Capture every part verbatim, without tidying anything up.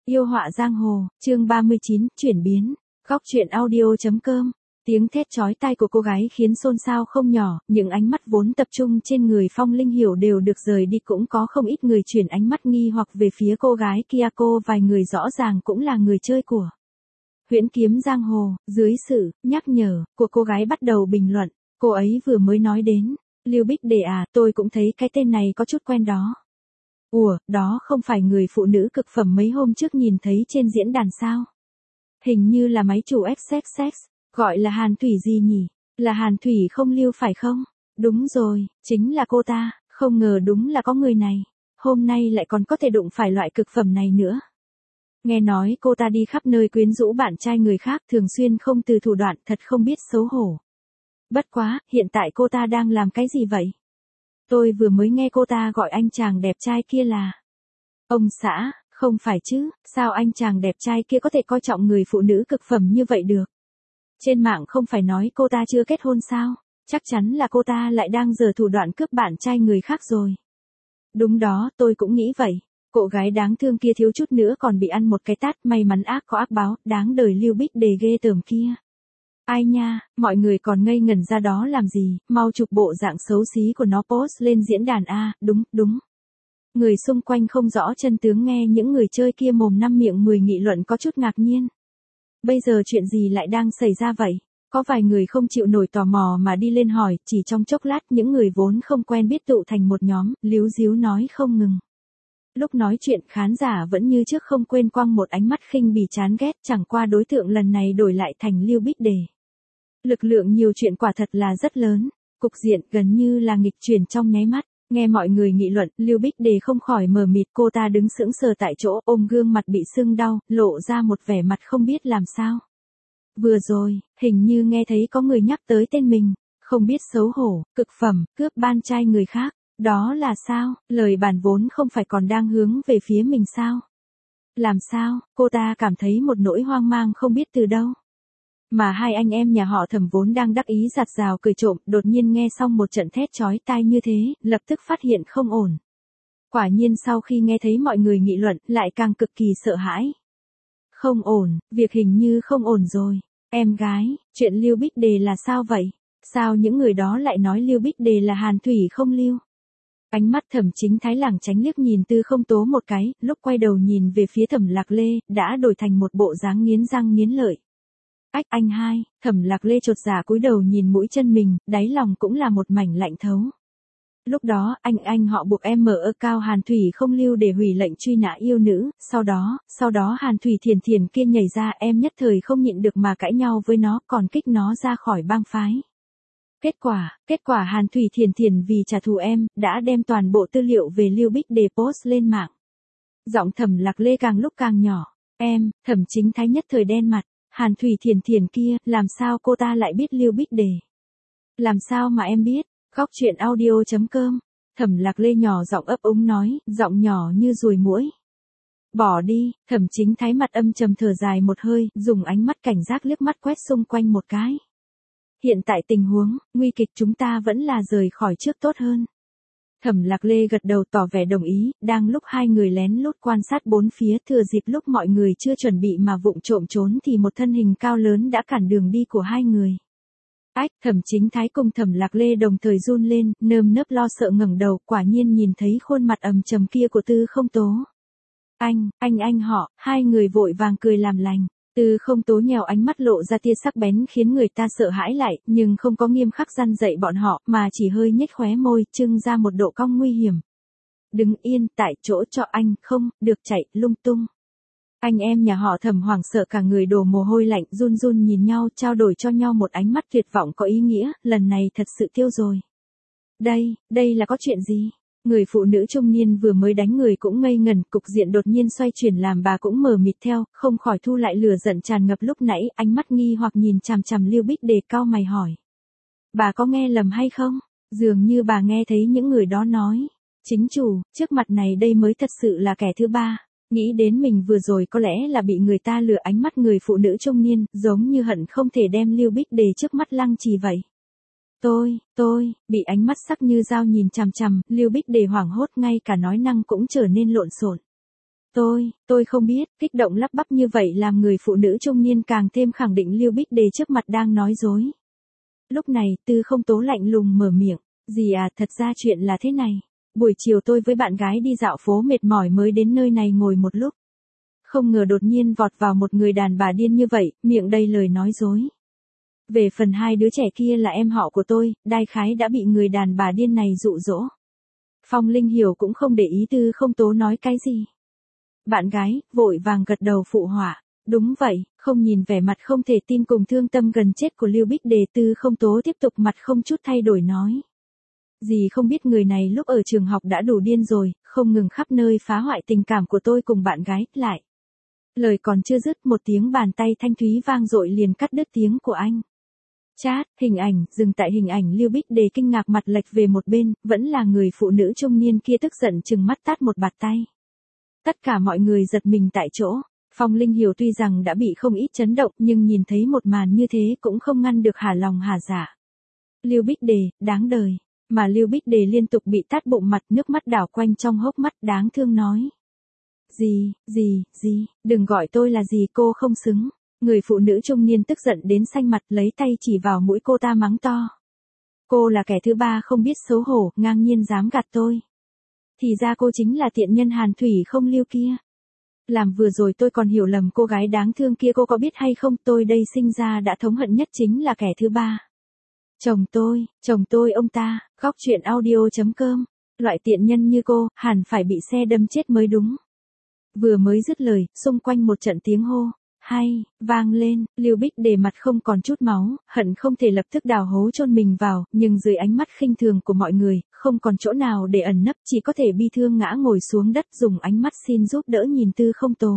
Yêu họa giang hồ, chương ba mươi chín, chuyển biến. Góc truyện audio.com. Tiếng thét chói tai của cô gái khiến xôn xao không nhỏ, những ánh mắt vốn tập trung trên người Phong Linh Hiểu đều được rời đi, cũng có không ít người chuyển ánh mắt nghi hoặc về phía cô gái kia. Cô vài người rõ ràng cũng là người chơi của Huyễn Kiếm Giang Hồ. Dưới sự nhắc nhở của cô gái bắt đầu bình luận, cô ấy vừa mới nói đến Lưu Bích Đề à, tôi cũng thấy cái tên này có chút quen đó. Ủa, đó không phải người phụ nữ cực phẩm mấy hôm trước nhìn thấy trên diễn đàn sao? Hình như là máy chủ ép ích ích, gọi là Hàn Thủy gì nhỉ? Là Hàn Thủy không Lưu phải không? Đúng rồi, chính là cô ta, không ngờ đúng là có người này. Hôm nay lại còn có thể đụng phải loại cực phẩm này nữa. Nghe nói cô ta đi khắp nơi quyến rũ bạn trai người khác, thường xuyên không từ thủ đoạn, thật không biết xấu hổ. Bất quá, hiện tại cô ta đang làm cái gì vậy? Tôi vừa mới nghe cô ta gọi anh chàng đẹp trai kia là ông xã, không phải chứ, sao anh chàng đẹp trai kia có thể coi trọng người phụ nữ cực phẩm như vậy được? Trên mạng không phải nói cô ta chưa kết hôn sao? Chắc chắn là cô ta lại đang giở thủ đoạn cướp bạn trai người khác rồi. Đúng đó, tôi cũng nghĩ vậy. Cô gái đáng thương kia thiếu chút nữa còn bị ăn một cái tát, may mắn ác có ác báo, đáng đời Lưu Bích Đề ghê tởm kia. Ai nha, mọi người còn ngây ngẩn ra đó làm gì, mau chụp bộ dạng xấu xí của nó post lên diễn đàn a, đúng, đúng. Người xung quanh không rõ chân tướng nghe những người chơi kia mồm năm miệng mười nghị luận có chút ngạc nhiên. Bây giờ chuyện gì lại đang xảy ra vậy? Có vài người không chịu nổi tò mò mà đi lên hỏi, chỉ trong chốc lát những người vốn không quen biết tụ thành một nhóm, líu díu nói không ngừng. Lúc nói chuyện khán giả vẫn như trước không quên quăng một ánh mắt khinh bỉ chán ghét, chẳng qua đối tượng lần này đổi lại thành Lưu Bích Đề. Lực lượng nhiều chuyện quả thật là rất lớn, cục diện gần như là nghịch chuyển trong nháy mắt. Nghe mọi người nghị luận, Lưu Bích Đề không khỏi mờ mịt, cô ta đứng sững sờ tại chỗ, ôm gương mặt bị sưng đau, lộ ra một vẻ mặt không biết làm sao. Vừa rồi, hình như nghe thấy có người nhắc tới tên mình, không biết xấu hổ, cực phẩm, cướp bạn trai người khác, đó là sao, lời bản vốn không phải còn đang hướng về phía mình sao? Làm sao, cô ta cảm thấy một nỗi hoang mang không biết từ đâu. Mà hai anh em nhà họ Thẩm vốn đang đắc ý giặt rào cười trộm, đột nhiên nghe xong một trận thét chói tai như thế, lập tức phát hiện không ổn. Quả nhiên sau khi nghe thấy mọi người nghị luận, lại càng cực kỳ sợ hãi. Không ổn, việc hình như không ổn rồi. Em gái, chuyện Lưu Bích Đề là sao vậy? Sao những người đó lại nói Lưu Bích Đề là Hàn Thủy không Lưu? Ánh mắt Thẩm Chính Thái lảng tránh liếc nhìn Tư Không Tố một cái, lúc quay đầu nhìn về phía Thẩm Lạc Lê, đã đổi thành một bộ dáng nghiến răng nghiến lợi. Ách anh hai, Thẩm Lạc Lê chột dạ cúi đầu nhìn mũi chân mình, đáy lòng cũng là một mảnh lạnh thấu. Lúc đó, anh anh họ buộc em mở ơ cao Hàn Thủy không Lưu để hủy lệnh truy nã yêu nữ, sau đó, sau đó Hàn Thủy Thiền Thiền kia nhảy ra, em nhất thời không nhịn được mà cãi nhau với nó, còn kích nó ra khỏi bang phái. Kết quả, kết quả Hàn Thủy Thiền Thiền vì trả thù em, đã đem toàn bộ tư liệu về Lưu Bích Đề post lên mạng. Giọng Thẩm Lạc Lê càng lúc càng nhỏ, em, Thẩm Chính Thái nhất thời đen mặt. Hàn Thủy Thiền Thiền kia, làm sao cô ta lại biết Lưu Bích Đề? Làm sao mà em biết? Góc truyện audio.com. Thẩm Lạc Lê nhỏ giọng ấp úng nói, giọng nhỏ như ruồi muỗi. Bỏ đi, Thẩm Chính Thái mặt âm trầm thở dài một hơi, dùng ánh mắt cảnh giác liếc mắt quét xung quanh một cái. Hiện tại tình huống, nguy kịch, chúng ta vẫn là rời khỏi trước tốt hơn. Thẩm Lạc Lê gật đầu tỏ vẻ đồng ý, đang lúc hai người lén lút quan sát bốn phía, thừa dịp lúc mọi người chưa chuẩn bị mà vụng trộm trốn thì một thân hình cao lớn đã cản đường đi của hai người. Ách, Thẩm Chính Thái cùng Thẩm Lạc Lê đồng thời run lên, nơm nớp lo sợ ngẩng đầu, quả nhiên nhìn thấy khuôn mặt ầm trầm kia của Tư Không Tố. Anh, anh anh họ, hai người vội vàng cười làm lành. Tư Không Tố nhèo ánh mắt lộ ra tia sắc bén khiến người ta sợ hãi lại, nhưng không có nghiêm khắc răn dạy bọn họ, mà chỉ hơi nhếch khóe môi, trưng ra một độ cong nguy hiểm. Đứng yên tại chỗ cho anh, không được chạy lung tung. Anh em nhà họ Thẩm hoảng sợ cả người đổ mồ hôi lạnh, run run nhìn nhau, trao đổi cho nhau một ánh mắt tuyệt vọng có ý nghĩa, lần này thật sự tiêu rồi. Đây, đây là có chuyện gì? Người phụ nữ trung niên vừa mới đánh người cũng ngây ngẩn, cục diện đột nhiên xoay chuyển làm bà cũng mờ mịt theo, không khỏi thu lại lửa giận tràn ngập lúc nãy, ánh mắt nghi hoặc nhìn chằm chằm Lưu Bích Đề, cau mày hỏi. Bà có nghe lầm hay không? Dường như bà nghe thấy những người đó nói. Chính chủ, trước mặt này đây mới thật sự là kẻ thứ ba. Nghĩ đến mình vừa rồi có lẽ là bị người ta lừa, ánh mắt người phụ nữ trung niên, giống như hận không thể đem Lưu Bích Đề trước mắt lăng trì vậy. Tôi, tôi, bị ánh mắt sắc như dao nhìn chằm chằm, Lưu Bích Đề hoảng hốt, ngay cả nói năng cũng trở nên lộn xộn. Tôi, tôi không biết, kích động lắp bắp như vậy làm người phụ nữ trung niên càng thêm khẳng định Lưu Bích Đề trước mặt đang nói dối. Lúc này, Tư Không Tố lạnh lùng mở miệng, dì à, thật ra chuyện là thế này. Buổi chiều tôi với bạn gái đi dạo phố mệt mỏi mới đến nơi này ngồi một lúc. Không ngờ đột nhiên vọt vào một người đàn bà điên như vậy, miệng đầy lời nói dối. Về phần hai đứa trẻ kia là em họ của tôi, đại khái đã bị người đàn bà điên này dụ dỗ. Phong Linh Hiểu cũng không để ý Tư Không Tố nói cái gì. Bạn gái, vội vàng gật đầu phụ họa. Đúng vậy, không nhìn vẻ mặt không thể tin cùng thương tâm gần chết của Lưu Bích Đề, Tư Không Tố tiếp tục mặt không chút thay đổi nói. Dì không biết người này lúc ở trường học đã đủ điên rồi, không ngừng khắp nơi phá hoại tình cảm của tôi cùng bạn gái, lại. Lời còn chưa dứt một tiếng bàn tay thanh thúy vang dội liền cắt đứt tiếng của anh. Chat, hình ảnh, dừng tại hình ảnh Lưu Bích Đề kinh ngạc mặt lệch về một bên, vẫn là người phụ nữ trung niên kia tức giận chừng mắt tát một bạt tay. Tất cả mọi người giật mình tại chỗ. Phong Linh Hiểu tuy rằng đã bị không ít chấn động nhưng nhìn thấy một màn như thế cũng không ngăn được hả lòng hả dạ. Lưu Bích Đề, đáng đời. Mà Lưu Bích Đề liên tục bị tát bụng mặt, nước mắt đảo quanh trong hốc mắt, đáng thương nói. Gì, gì, gì, đừng gọi tôi là gì, cô không xứng. Người phụ nữ trung niên tức giận đến xanh mặt lấy tay chỉ vào mũi cô ta mắng to. Cô là kẻ thứ ba không biết xấu hổ, ngang nhiên dám gạt tôi. Thì ra cô chính là tiện nhân Hàn Thủy không lưu kia. Làm vừa rồi tôi còn hiểu lầm cô gái đáng thương kia, cô có biết hay không, tôi đây sinh ra đã thống hận nhất chính là kẻ thứ ba. Chồng tôi, chồng tôi ông ta, góc chuyện audio.com, loại tiện nhân như cô, hẳn phải bị xe đâm chết mới đúng. Vừa mới dứt lời, xung quanh một trận tiếng hô, hay, vang lên, Lưu Bích Đề mặt không còn chút máu, hận không thể lập tức đào hố chôn mình vào, nhưng dưới ánh mắt khinh thường của mọi người, không còn chỗ nào để ẩn nấp, chỉ có thể bi thương ngã ngồi xuống đất dùng ánh mắt xin giúp đỡ nhìn Tư Không Tố.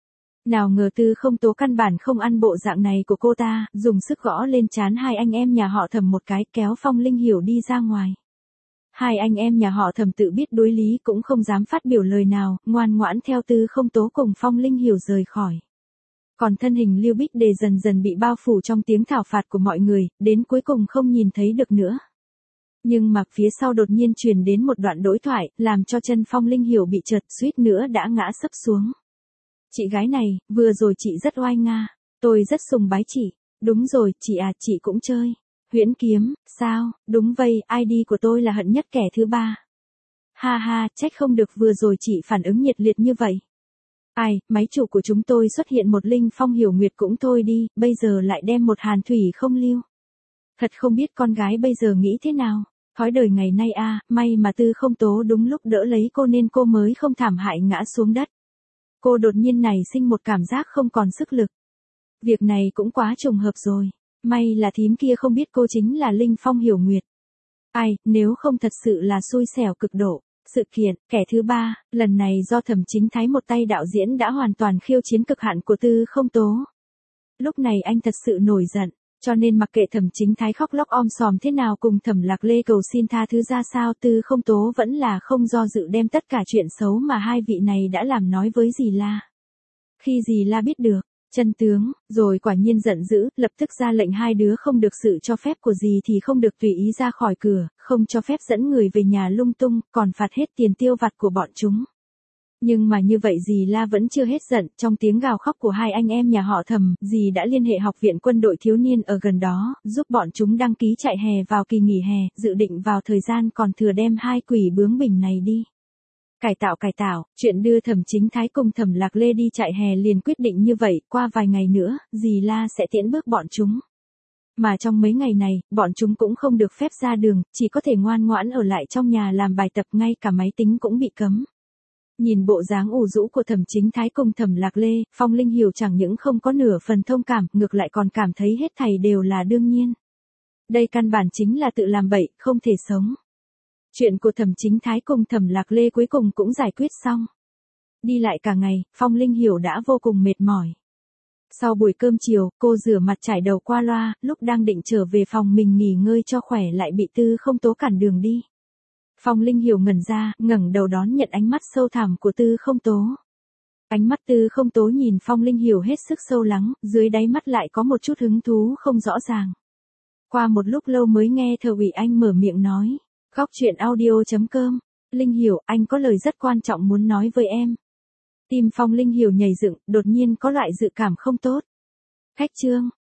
Nào ngờ Tư Không Tố căn bản không ăn bộ dạng này của cô ta, dùng sức gõ lên trán hai anh em nhà họ Thẩm một cái, kéo Phong Linh Hiểu đi ra ngoài. Hai anh em nhà họ Thẩm tự biết đối lý cũng không dám phát biểu lời nào, ngoan ngoãn theo Tư Không Tố cùng Phong Linh Hiểu rời khỏi. Còn thân hình Lưu Bích Đề dần dần bị bao phủ trong tiếng thảo phạt của mọi người, đến cuối cùng không nhìn thấy được nữa. Nhưng mà phía sau đột nhiên truyền đến một đoạn đối thoại, làm cho chân Phong Linh Hiểu bị trượt, suýt nữa đã ngã sấp xuống. Chị gái này, vừa rồi chị rất oai nga, tôi rất sùng bái chị. Đúng rồi, chị à, chị cũng chơi. Huyễn kiếm, sao, đúng vậy, i đê của tôi là hận nhất kẻ thứ ba. Ha ha, trách không được vừa rồi chị phản ứng nhiệt liệt như vậy. Ai, máy chủ của chúng tôi xuất hiện một linh Phong Hiểu Nguyệt cũng thôi đi, bây giờ lại đem một Hàn Thủy không lưu. Thật không biết con gái bây giờ nghĩ thế nào. Thói đời ngày nay a, à, may mà Tư Không Tố đúng lúc đỡ lấy cô nên cô mới không thảm hại ngã xuống đất. Cô đột nhiên nảy sinh một cảm giác không còn sức lực. Việc này cũng quá trùng hợp rồi. May là thím kia không biết cô chính là linh Phong Hiểu Nguyệt. Ai, nếu không thật sự là xui xẻo cực độ. Sự kiện, kẻ thứ ba, lần này do Thẩm Chính Thái một tay đạo diễn đã hoàn toàn khiêu chiến cực hạn của Tư Không Tố. Lúc này anh thật sự nổi giận, cho nên mặc kệ Thẩm Chính Thái khóc lóc om sòm thế nào cùng Thẩm Lạc Lê cầu xin tha thứ ra sao, Tư Không Tố vẫn là không do dự đem tất cả chuyện xấu mà hai vị này đã làm nói với dì La. Khi dì La biết được chân tướng, rồi quả nhiên giận dữ, lập tức ra lệnh hai đứa không được sự cho phép của dì thì không được tùy ý ra khỏi cửa, không cho phép dẫn người về nhà lung tung, còn phạt hết tiền tiêu vặt của bọn chúng. Nhưng mà như vậy dì La vẫn chưa hết giận, trong tiếng gào khóc của hai anh em nhà họ Thẩm, dì đã liên hệ học viện quân đội thiếu niên ở gần đó, giúp bọn chúng đăng ký chạy hè vào kỳ nghỉ hè, dự định vào thời gian còn thừa đem hai quỷ bướng bỉnh này đi. Cải tạo cải tạo, chuyện đưa Thẩm Chính Thái cùng Thẩm Lạc Lê đi chạy hè liền quyết định như vậy, qua vài ngày nữa, dì La sẽ tiễn bước bọn chúng. Mà trong mấy ngày này, bọn chúng cũng không được phép ra đường, chỉ có thể ngoan ngoãn ở lại trong nhà làm bài tập, ngay cả máy tính cũng bị cấm. Nhìn bộ dáng ủ rũ của Thẩm Chính Thái cùng Thẩm Lạc Lê, Phong Linh Hiểu chẳng những không có nửa phần thông cảm, ngược lại còn cảm thấy hết thảy đều là đương nhiên. Đây căn bản chính là tự làm bậy, không thể sống. Chuyện của Thẩm Chính Thái cùng Thẩm Lạc Lê cuối cùng cũng giải quyết xong. Đi lại cả ngày, Phong Linh Hiểu đã vô cùng mệt mỏi. Sau buổi cơm chiều, cô rửa mặt trải đầu qua loa, lúc đang định trở về phòng mình nghỉ ngơi cho khỏe lại bị Tư Không Tố cản đường đi. Phong Linh Hiểu ngẩn ra, ngẩng đầu đón nhận ánh mắt sâu thẳm của Tư Không Tố. Ánh mắt Tư Không Tố nhìn Phong Linh Hiểu hết sức sâu lắng, dưới đáy mắt lại có một chút hứng thú không rõ ràng. Qua một lúc lâu mới nghe Thờ Ủy Anh mở miệng nói. Góc chuyện audio.com, Linh Hiểu, anh có lời rất quan trọng muốn nói với em. Tim Phong Linh Hiểu nhảy dựng, đột nhiên có loại dự cảm không tốt. Khách trương,